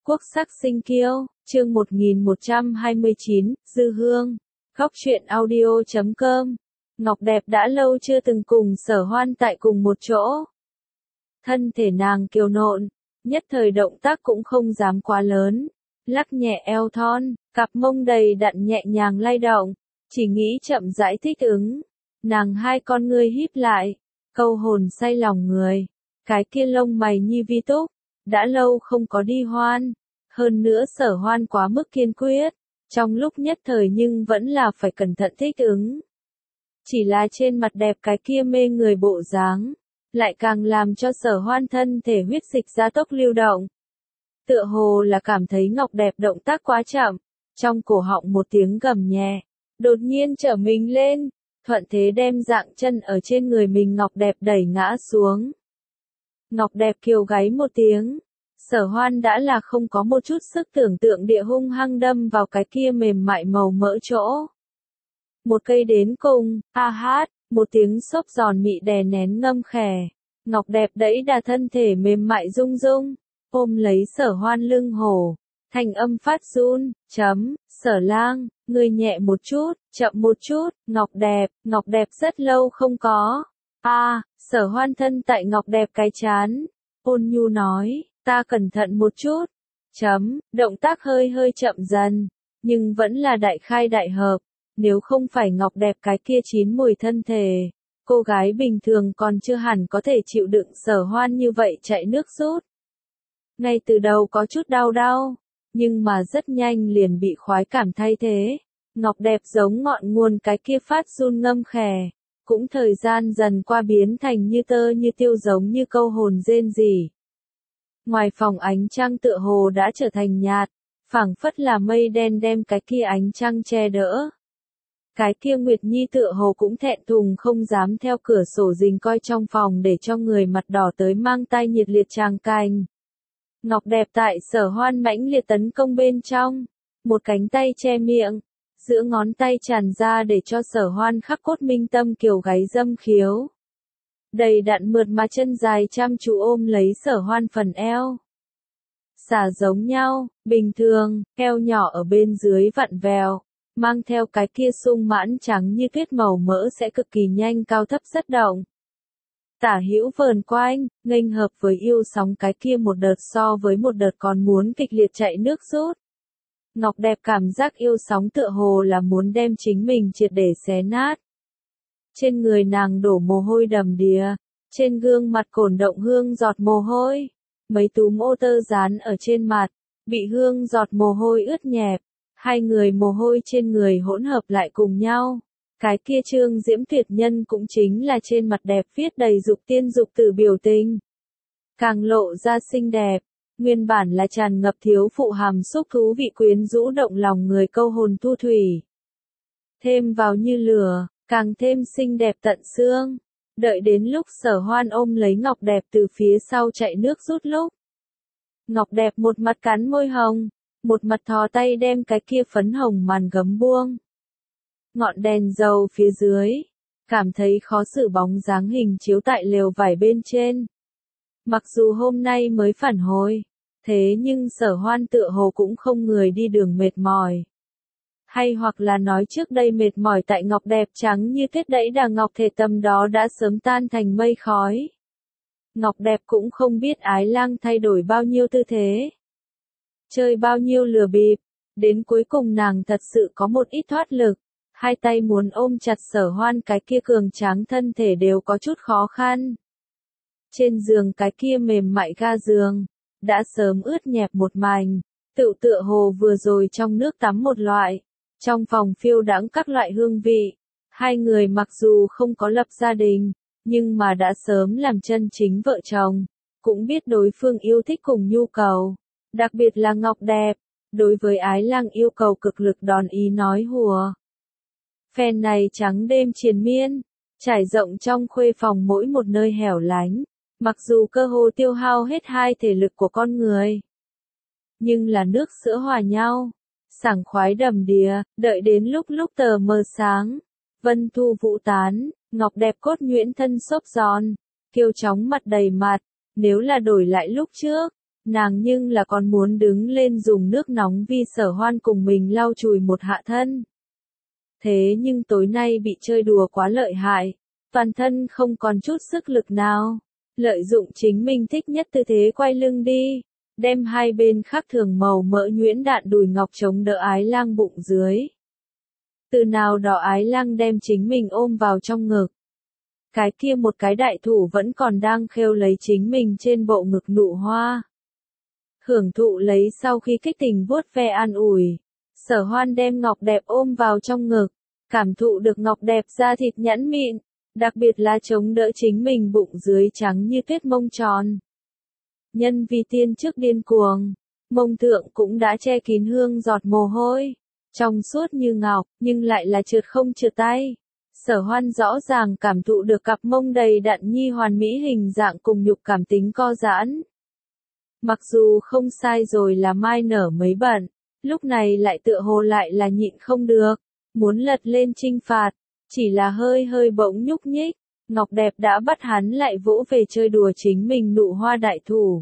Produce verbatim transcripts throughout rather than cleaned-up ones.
Quốc sắc sinh kiêu, chương một nghìn một trăm hai mươi chín, Dư Hương. Góc truyện audio chấm com. Ngọc Đẹp đã lâu chưa từng cùng Sở Hoan tại cùng một chỗ. Thân thể nàng kiều nộn, nhất thời động tác cũng không dám quá lớn, lắc nhẹ eo thon, cặp mông đầy đặn nhẹ nhàng lay động, chỉ nghĩ chậm rãi thích ứng. Nàng hai con ngươi híp lại, câu hồn say lòng người, cái kia lông mày như vi túc, đã lâu không có đi hoan, hơn nữa Sở Hoan quá mức kiên quyết, trong lúc nhất thời nhưng vẫn là phải cẩn thận thích ứng. Chỉ là trên mặt đẹp cái kia mê người bộ dáng, lại càng làm cho Sở Hoan thân thể huyết dịch gia tốc lưu động. Tựa hồ là cảm thấy Ngọc Đẹp động tác quá chậm, trong cổ họng một tiếng gầm nhẹ, đột nhiên trở mình lên, thuận thế đem dạng chân ở trên người mình Ngọc Đẹp đẩy ngã xuống. Ngọc Đẹp kiều gáy một tiếng, Sở Hoan đã là không có một chút sức tưởng tượng địa hung hăng đâm vào cái kia mềm mại màu mỡ chỗ. Một cây đến cùng, a hát, một tiếng xốp giòn mị đè nén ngâm khè. Ngọc Đẹp đẩy đà thân thể mềm mại rung rung, ôm lấy Sở Hoan lưng hổ, thành âm phát run, chấm, Sở Lang, người nhẹ một chút, chậm một chút, Ngọc Đẹp, Ngọc Đẹp rất lâu không có. A, à, Sở Hoan thân tại Ngọc Đẹp cái chán, ôn nhu nói, ta cẩn thận một chút, chấm, động tác hơi hơi chậm dần, nhưng vẫn là đại khai đại hợp, nếu không phải Ngọc Đẹp cái kia chín mùi thân thể, cô gái bình thường còn chưa hẳn có thể chịu đựng Sở Hoan như vậy chạy nước rút. Ngay từ đầu có chút đau đau, nhưng mà rất nhanh liền bị khoái cảm thay thế, Ngọc Đẹp giống ngọn nguồn cái kia phát run ngâm khè, cũng thời gian dần qua biến thành như tơ như tiêu giống như câu hồn rên rỉ. Ngoài phòng ánh trăng tựa hồ đã trở thành nhạt, phảng phất là mây đen đem cái kia ánh trăng che đỡ. Cái kia Nguyệt Nhi tựa hồ cũng thẹn thùng không dám theo cửa sổ rình coi trong phòng để cho người mặt đỏ tới mang tai nhiệt liệt tràng cành. Ngọc Đẹp tại Sở Hoan mãnh liệt tấn công bên trong, một cánh tay che miệng, giữa ngón tay tràn ra để cho Sở Hoan khắc cốt minh tâm kiều gáy dâm khiếu. Đầy đặn mượt mà chân dài chăm chú ôm lấy Sở Hoan phần eo. Xả giống nhau, bình thường, eo nhỏ ở bên dưới vặn vèo, mang theo cái kia sung mãn trắng như tuyết màu mỡ sẽ cực kỳ nhanh cao thấp rất động. Tả hữu vờn quanh, nghênh hợp với yêu sóng cái kia một đợt so với một đợt còn muốn kịch liệt chạy nước rút. Ngọc Đẹp cảm giác yêu sóng tựa hồ là muốn đem chính mình triệt để xé nát. Trên người nàng đổ mồ hôi đầm đìa, trên gương mặt cổn động hương giọt mồ hôi, mấy túm ô tơ dán ở trên mặt, bị hương giọt mồ hôi ướt nhẹp, hai người mồ hôi trên người hỗn hợp lại cùng nhau. Cái kia trương diễm tuyệt nhân cũng chính là trên mặt đẹp viết đầy dục tiên dục tử biểu tình. Càng lộ ra xinh đẹp, nguyên bản là tràn ngập thiếu phụ hàm xúc thú vị quyến rũ động lòng người câu hồn thu thủy. Thêm vào như lửa, càng thêm xinh đẹp tận xương. Đợi đến lúc Sở Hoan ôm lấy Ngọc Đẹp từ phía sau chạy nước rút lúc. Ngọc Đẹp một mặt cắn môi hồng, một mặt thò tay đem cái kia phấn hồng màn gấm buông. Ngọn đèn dầu phía dưới, cảm thấy khó xử bóng dáng hình chiếu tại lều vải bên trên. Mặc dù hôm nay mới phản hồi, thế nhưng Sở Hoan tựa hồ cũng không người đi đường mệt mỏi. Hay hoặc là nói trước đây mệt mỏi tại Ngọc Đẹp trắng như tuyết đẫy đà ngọc thể tâm đó đã sớm tan thành mây khói. Ngọc Đẹp cũng không biết Ái Lang thay đổi bao nhiêu tư thế, chơi bao nhiêu lừa bịp, đến cuối cùng nàng thật sự có một ít thoát lực, hai tay muốn ôm chặt Sở Hoan cái kia cường tráng thân thể đều có chút khó khăn. Trên giường cái kia mềm mại ga giường, đã sớm ướt nhẹp một mảnh, tựu tựa hồ vừa rồi trong nước tắm một loại. Trong phòng phiêu đãng các loại hương vị, hai người mặc dù không có lập gia đình, nhưng mà đã sớm làm chân chính vợ chồng, cũng biết đối phương yêu thích cùng nhu cầu, đặc biệt là Ngọc Đẹp, đối với Ái Lang yêu cầu cực lực đòn ý nói hùa. Phen này trắng đêm triền miên, trải rộng trong khuê phòng mỗi một nơi hẻo lánh, mặc dù cơ hồ tiêu hao hết hai thể lực của con người, nhưng là nước sữa hòa nhau. Sảng khoái đầm đìa, đợi đến lúc lúc tờ mờ sáng, vân thu vũ tán, Ngọc Đẹp cốt nhuyễn thân xốp giòn, kiêu chóng mặt đầy mặt, nếu là đổi lại lúc trước, nàng nhưng là còn muốn đứng lên dùng nước nóng vì Sở Hoan cùng mình lau chùi một hạ thân. Thế nhưng tối nay bị chơi đùa quá lợi hại, toàn thân không còn chút sức lực nào, lợi dụng chính mình thích nhất tư thế quay lưng đi, đem hai bên khác thường màu mỡ nhuyễn đạn đùi ngọc chống đỡ Ái Lang bụng dưới. Từ nào đó Ái Lang đem chính mình ôm vào trong ngực. Cái kia một cái đại thủ vẫn còn đang khêu lấy chính mình trên bộ ngực nụ hoa. Hưởng thụ lấy sau khi kích tình vuốt ve an ủi. Sở Hoan đem Ngọc Đẹp ôm vào trong ngực, cảm thụ được Ngọc Đẹp da thịt nhẵn mịn, đặc biệt là chống đỡ chính mình bụng dưới trắng như tuyết mông tròn. Nhân vì tiên trước điên cuồng, mông thượng cũng đã che kín hương giọt mồ hôi, trong suốt như ngọc, nhưng lại là trượt không trượt tay. Sở Hoan rõ ràng cảm thụ được cặp mông đầy đặn nhi hoàn mỹ hình dạng cùng nhục cảm tính co giãn. Mặc dù không sai rồi là mai nở mấy bận, lúc này lại tựa hồ lại là nhịn không được, muốn lật lên chinh phạt, chỉ là hơi hơi bỗng nhúc nhích, Ngọc Đẹp đã bắt hắn lại vỗ về chơi đùa chính mình nụ hoa đại thủ.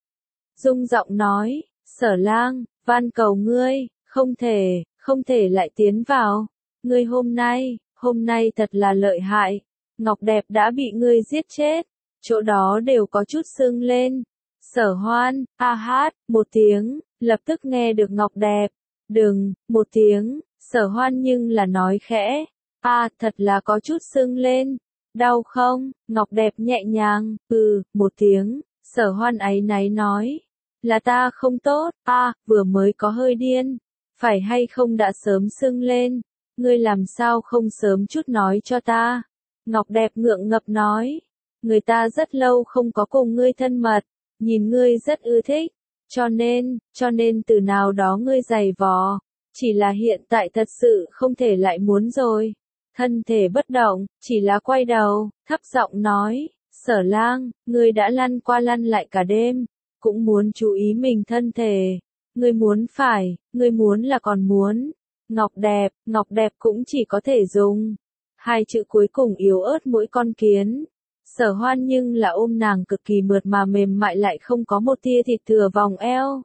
Dung giọng nói, Sở Lang, van cầu ngươi, không thể, không thể lại tiến vào, ngươi hôm nay, hôm nay thật là lợi hại, Ngọc Đẹp đã bị ngươi giết chết, chỗ đó đều có chút sưng lên. Sở Hoan, a hát, một tiếng, lập tức nghe được Ngọc Đẹp, đừng, một tiếng, Sở Hoan nhưng là nói khẽ, a, thật là có chút sưng lên, đau không, Ngọc Đẹp nhẹ nhàng, ừ, một tiếng, Sở Hoan áy náy nói, là ta không tốt, a, vừa mới có hơi điên, phải hay không đã sớm sưng lên, ngươi làm sao không sớm chút nói cho ta, Ngọc Đẹp ngượng ngập nói, người ta rất lâu không có cùng ngươi thân mật, nhìn ngươi rất ưa thích, cho nên, cho nên từ nào đó ngươi giày vò, chỉ là hiện tại thật sự không thể lại muốn rồi. Thân thể bất động, chỉ là quay đầu, thấp giọng nói, Sở Lang, ngươi đã lăn qua lăn lại cả đêm, cũng muốn chú ý mình thân thể, ngươi muốn phải, ngươi muốn là còn muốn. Ngọc Đẹp, Ngọc Đẹp cũng chỉ có thể dùng hai chữ cuối cùng yếu ớt mỗi con kiến. Sở Hoan nhưng là ôm nàng cực kỳ mượt mà mềm mại lại không có một tia thịt thừa vòng eo.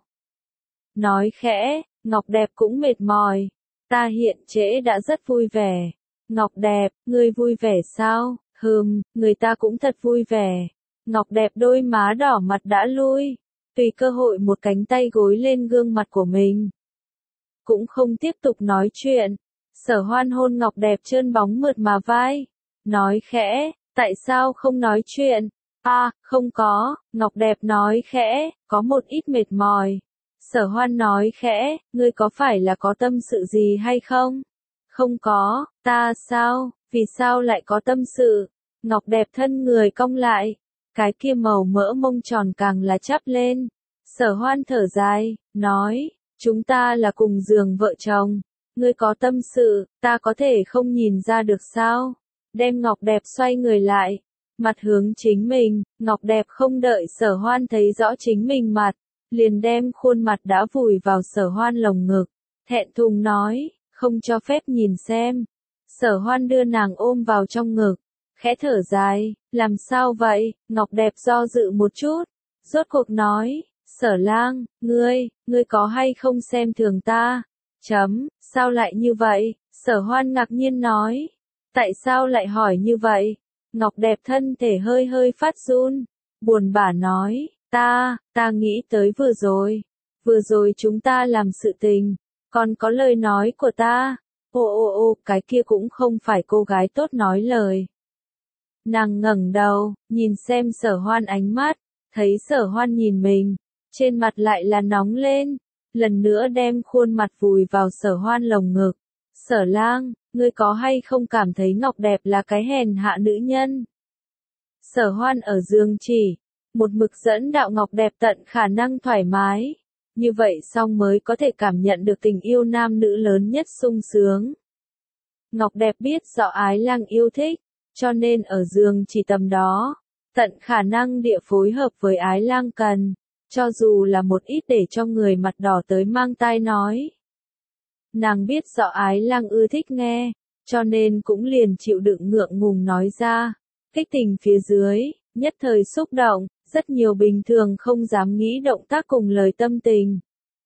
Nói khẽ, Ngọc Đẹp cũng mệt mỏi, ta hiện trễ đã rất vui vẻ. Ngọc Đẹp, ngươi vui vẻ sao? Hừm, người ta cũng thật vui vẻ. Ngọc Đẹp đôi má đỏ mặt đã lui, tùy cơ hội một cánh tay gối lên gương mặt của mình. Cũng không tiếp tục nói chuyện. Sở Hoan hôn Ngọc Đẹp trơn bóng mượt mà vai, nói khẽ, tại sao không nói chuyện? A, à, không có, Ngọc Đẹp nói khẽ, có một ít mệt mỏi. Sở Hoan nói khẽ, ngươi có phải là có tâm sự gì hay không? Không có, ta sao, vì sao lại có tâm sự? Ngọc Đẹp thân người cong lại, cái kia màu mỡ mông tròn càng là chắp lên. Sở Hoan thở dài, nói, chúng ta là cùng giường vợ chồng, ngươi có tâm sự, ta có thể không nhìn ra được sao? Đem Ngọc Đẹp xoay người lại, mặt hướng chính mình, Ngọc Đẹp không đợi Sở Hoan thấy rõ chính mình mặt, liền đem khuôn mặt đã vùi vào Sở Hoan lồng ngực, thẹn thùng nói, không cho phép nhìn xem. Sở Hoan đưa nàng ôm vào trong ngực, khẽ thở dài, làm sao vậy? Ngọc Đẹp do dự một chút, rốt cuộc nói, Sở Lang, ngươi, ngươi có hay không xem thường ta? Chấm, sao lại như vậy? Sở Hoan ngạc nhiên nói, tại sao lại hỏi như vậy? Ngọc Đẹp thân thể hơi hơi phát run, buồn bã nói, ta, ta nghĩ tới vừa rồi, vừa rồi chúng ta làm sự tình, còn có lời nói của ta, ô ô ô, cái kia cũng không phải cô gái tốt nói lời. Nàng ngẩng đầu, nhìn xem Sở Hoan ánh mắt, thấy Sở Hoan nhìn mình, trên mặt lại là nóng lên, lần nữa đem khuôn mặt vùi vào Sở Hoan lồng ngực. Sở Lang, ngươi có hay không cảm thấy Ngọc Đẹp là cái hèn hạ nữ nhân? Sở Hoan ở giường chỉ, một mực dẫn đạo Ngọc Đẹp tận khả năng thoải mái, như vậy xong mới có thể cảm nhận được tình yêu nam nữ lớn nhất sung sướng. Ngọc Đẹp biết rõ Ái Lang yêu thích, cho nên ở giường chỉ tầm đó, tận khả năng địa phối hợp với Ái Lang cần, cho dù là một ít để cho người mặt đỏ tới mang tai nói. Nàng biết rõ Ái Lang ưa thích nghe, cho nên cũng liền chịu đựng ngượng ngùng nói ra, kích tình phía dưới, nhất thời xúc động, rất nhiều bình thường không dám nghĩ động tác cùng lời tâm tình.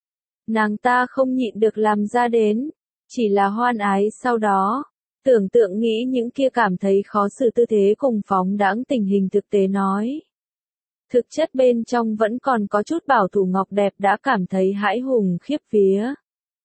Nàng ta không nhịn được làm ra đến, chỉ là hoan ái sau đó, tưởng tượng nghĩ những kia cảm thấy khó xử tư thế cùng phóng đãng tình hình thực tế nói. Thực chất bên trong vẫn còn có chút bảo thủ Ngọc Đẹp đã cảm thấy hãi hùng khiếp vía.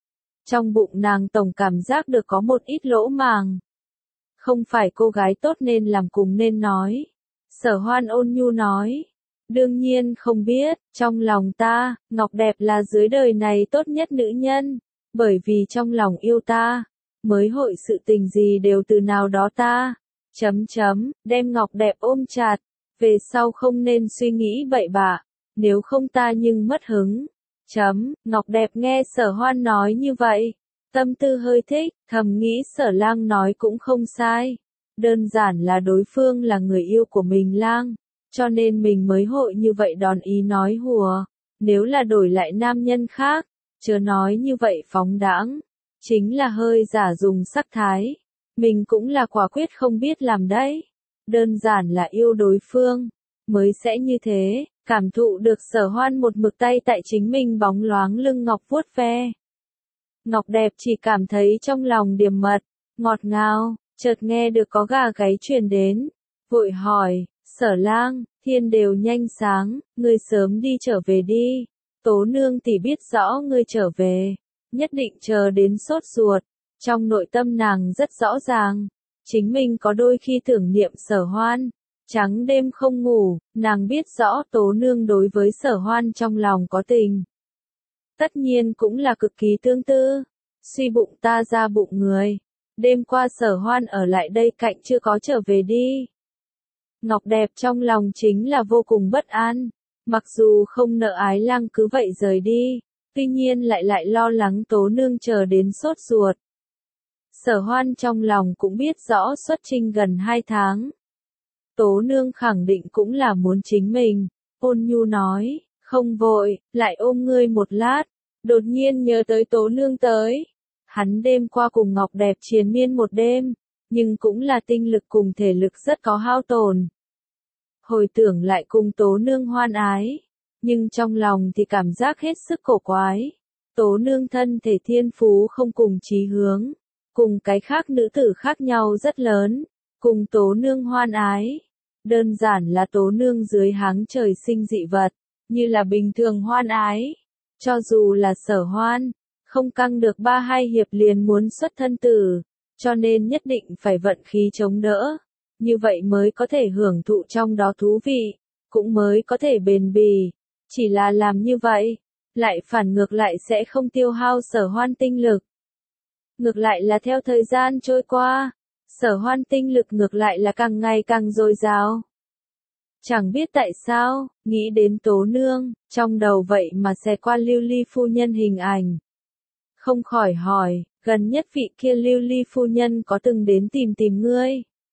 Trong bụng nàng tổng cảm giác được có một ít lỗ màng. Không phải cô gái tốt nên làm cùng nên nói. Sở Hoan ôn nhu nói. Đương nhiên không biết, trong lòng ta, Ngọc Đẹp là dưới đời này tốt nhất nữ nhân. Bởi vì trong lòng yêu ta, mới hội sự tình gì đều từ nào đó ta. Chấm chấm, đem Ngọc Đẹp ôm chặt. Về sau không nên suy nghĩ bậy bạ, nếu không ta nhưng mất hứng. Chấm, Ngọc Đẹp nghe Sở Hoan nói như vậy, tâm tư hơi thích, thầm nghĩ Sở Lang nói cũng không sai. Đơn giản là đối phương là người yêu của mình Lang, cho nên mình mới hội như vậy đòn ý nói hùa. Nếu là đổi lại nam nhân khác, chớ nói như vậy phóng đãng, chính là hơi giả dùng sắc thái. Mình cũng là quả quyết không biết làm đấy. Đơn giản là yêu đối phương, mới sẽ như thế, cảm thụ được Sở Hoan một mực tay tại chính mình bóng loáng lưng ngọc vuốt ve. Ngọc Đẹp chỉ cảm thấy trong lòng điềm mật, ngọt ngào, chợt nghe được có gà gáy truyền đến, vội hỏi, Sở Lang, thiên đều nhanh sáng, ngươi sớm đi trở về đi, Tố nương tỷ biết rõ ngươi trở về, nhất định chờ đến sốt ruột, trong nội tâm nàng rất rõ ràng. Chính mình có đôi khi tưởng niệm Sở Hoan, trắng đêm không ngủ, nàng biết rõ Tố nương đối với Sở Hoan trong lòng có tình. Tất nhiên cũng là cực kỳ tương tư, suy bụng ta ra bụng người, đêm qua Sở Hoan ở lại đây cạnh chưa có trở về đi. Ngọc Đẹp trong lòng chính là vô cùng bất an, mặc dù không nợ Ái Lang cứ vậy rời đi, tuy nhiên lại lại lo lắng Tố nương chờ đến sốt ruột. Sở Hoan trong lòng cũng biết rõ xuất trinh gần hai tháng. Tố nương khẳng định cũng là muốn chính mình, ôn nhu nói, không vội, lại ôm ngươi một lát, đột nhiên nhớ tới Tố nương tới. Hắn đêm qua cùng Ngọc Đẹp triền miên một đêm, nhưng cũng là tinh lực cùng thể lực rất có hao tổn. Hồi tưởng lại cùng Tố nương hoan ái, nhưng trong lòng thì cảm giác hết sức cổ quái. Tố nương thân thể thiên phú không cùng chí hướng. Cùng cái khác nữ tử khác nhau rất lớn, cùng Tố nương hoan ái. Đơn giản là Tố nương dưới háng trời sinh dị vật, như là bình thường hoan ái. Cho dù là Sở Hoan, không căng được ba hai hiệp liền muốn xuất thân tử, cho nên nhất định phải vận khí chống đỡ. Như vậy mới có thể hưởng thụ trong đó thú vị, cũng mới có thể bền bỉ. Chỉ là làm như vậy, lại phản ngược lại sẽ không tiêu hao Sở Hoan tinh lực. Ngược lại là theo thời gian trôi qua, Sở Hoan tinh lực ngược lại là càng ngày càng dồi dào. Chẳng biết tại sao, nghĩ đến Tố nương, trong đầu vậy mà xẹt qua Lưu Ly phu nhân hình ảnh. Không khỏi hỏi, gần nhất vị kia Lưu Ly phu nhân có từng đến tìm tìm ngươi?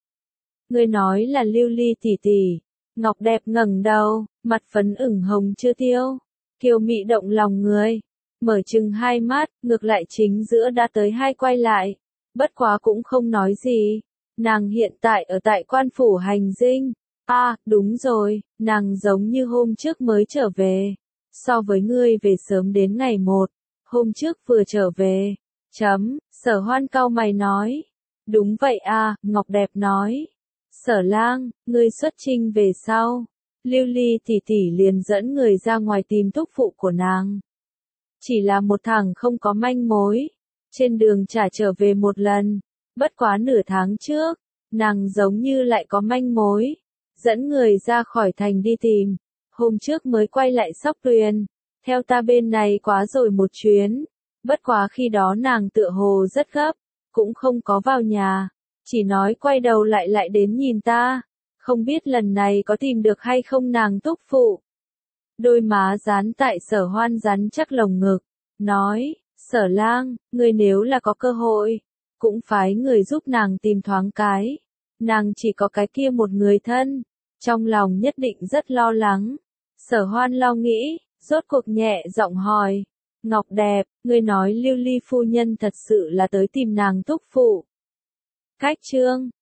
Ngươi nói là Lưu Ly tỷ tỷ. Ngọc Đẹp ngẩng đầu, mặt phấn ửng hồng chưa tiêu, kiều mị động lòng người. Mở chừng hai mắt, ngược lại chính giữa đã tới hai quay lại. Bất quá cũng không nói gì. Nàng hiện tại ở tại quan phủ hành dinh. À, đúng rồi, nàng giống như hôm trước mới trở về. So với ngươi về sớm đến ngày một, hôm trước vừa trở về. Chấm, Sở Hoan cau mày nói. Đúng vậy à, Ngọc Đẹp nói. Sở Lang, ngươi xuất trinh về sau. Lưu Ly tỷ tỷ liền dẫn người ra ngoài tìm thúc phụ của nàng. Chỉ là một thằng không có manh mối. Trên đường trả trở về một lần. Bất quá nửa tháng trước, nàng giống như lại có manh mối. Dẫn người ra khỏi thành đi tìm. Hôm trước mới quay lại Sóc Tuyền. Theo ta bên này quá rồi một chuyến. Bất quá khi đó nàng tựa hồ rất gấp. Cũng không có vào nhà. Chỉ nói quay đầu lại lại đến nhìn ta. Không biết lần này có tìm được hay không nàng thúc phụ. Đôi má dán tại Sở Hoan rắn chắc lồng ngực. Nói, Sở Lang, ngươi nếu là có cơ hội, cũng phái người giúp nàng tìm thoáng cái. Nàng chỉ có cái kia một người thân. Trong lòng nhất định rất lo lắng. Sở Hoan lo nghĩ, rốt cuộc nhẹ giọng hỏi. Ngọc Đẹp, ngươi nói Lưu Ly phu nhân thật sự là tới tìm nàng thúc phụ. Cách chương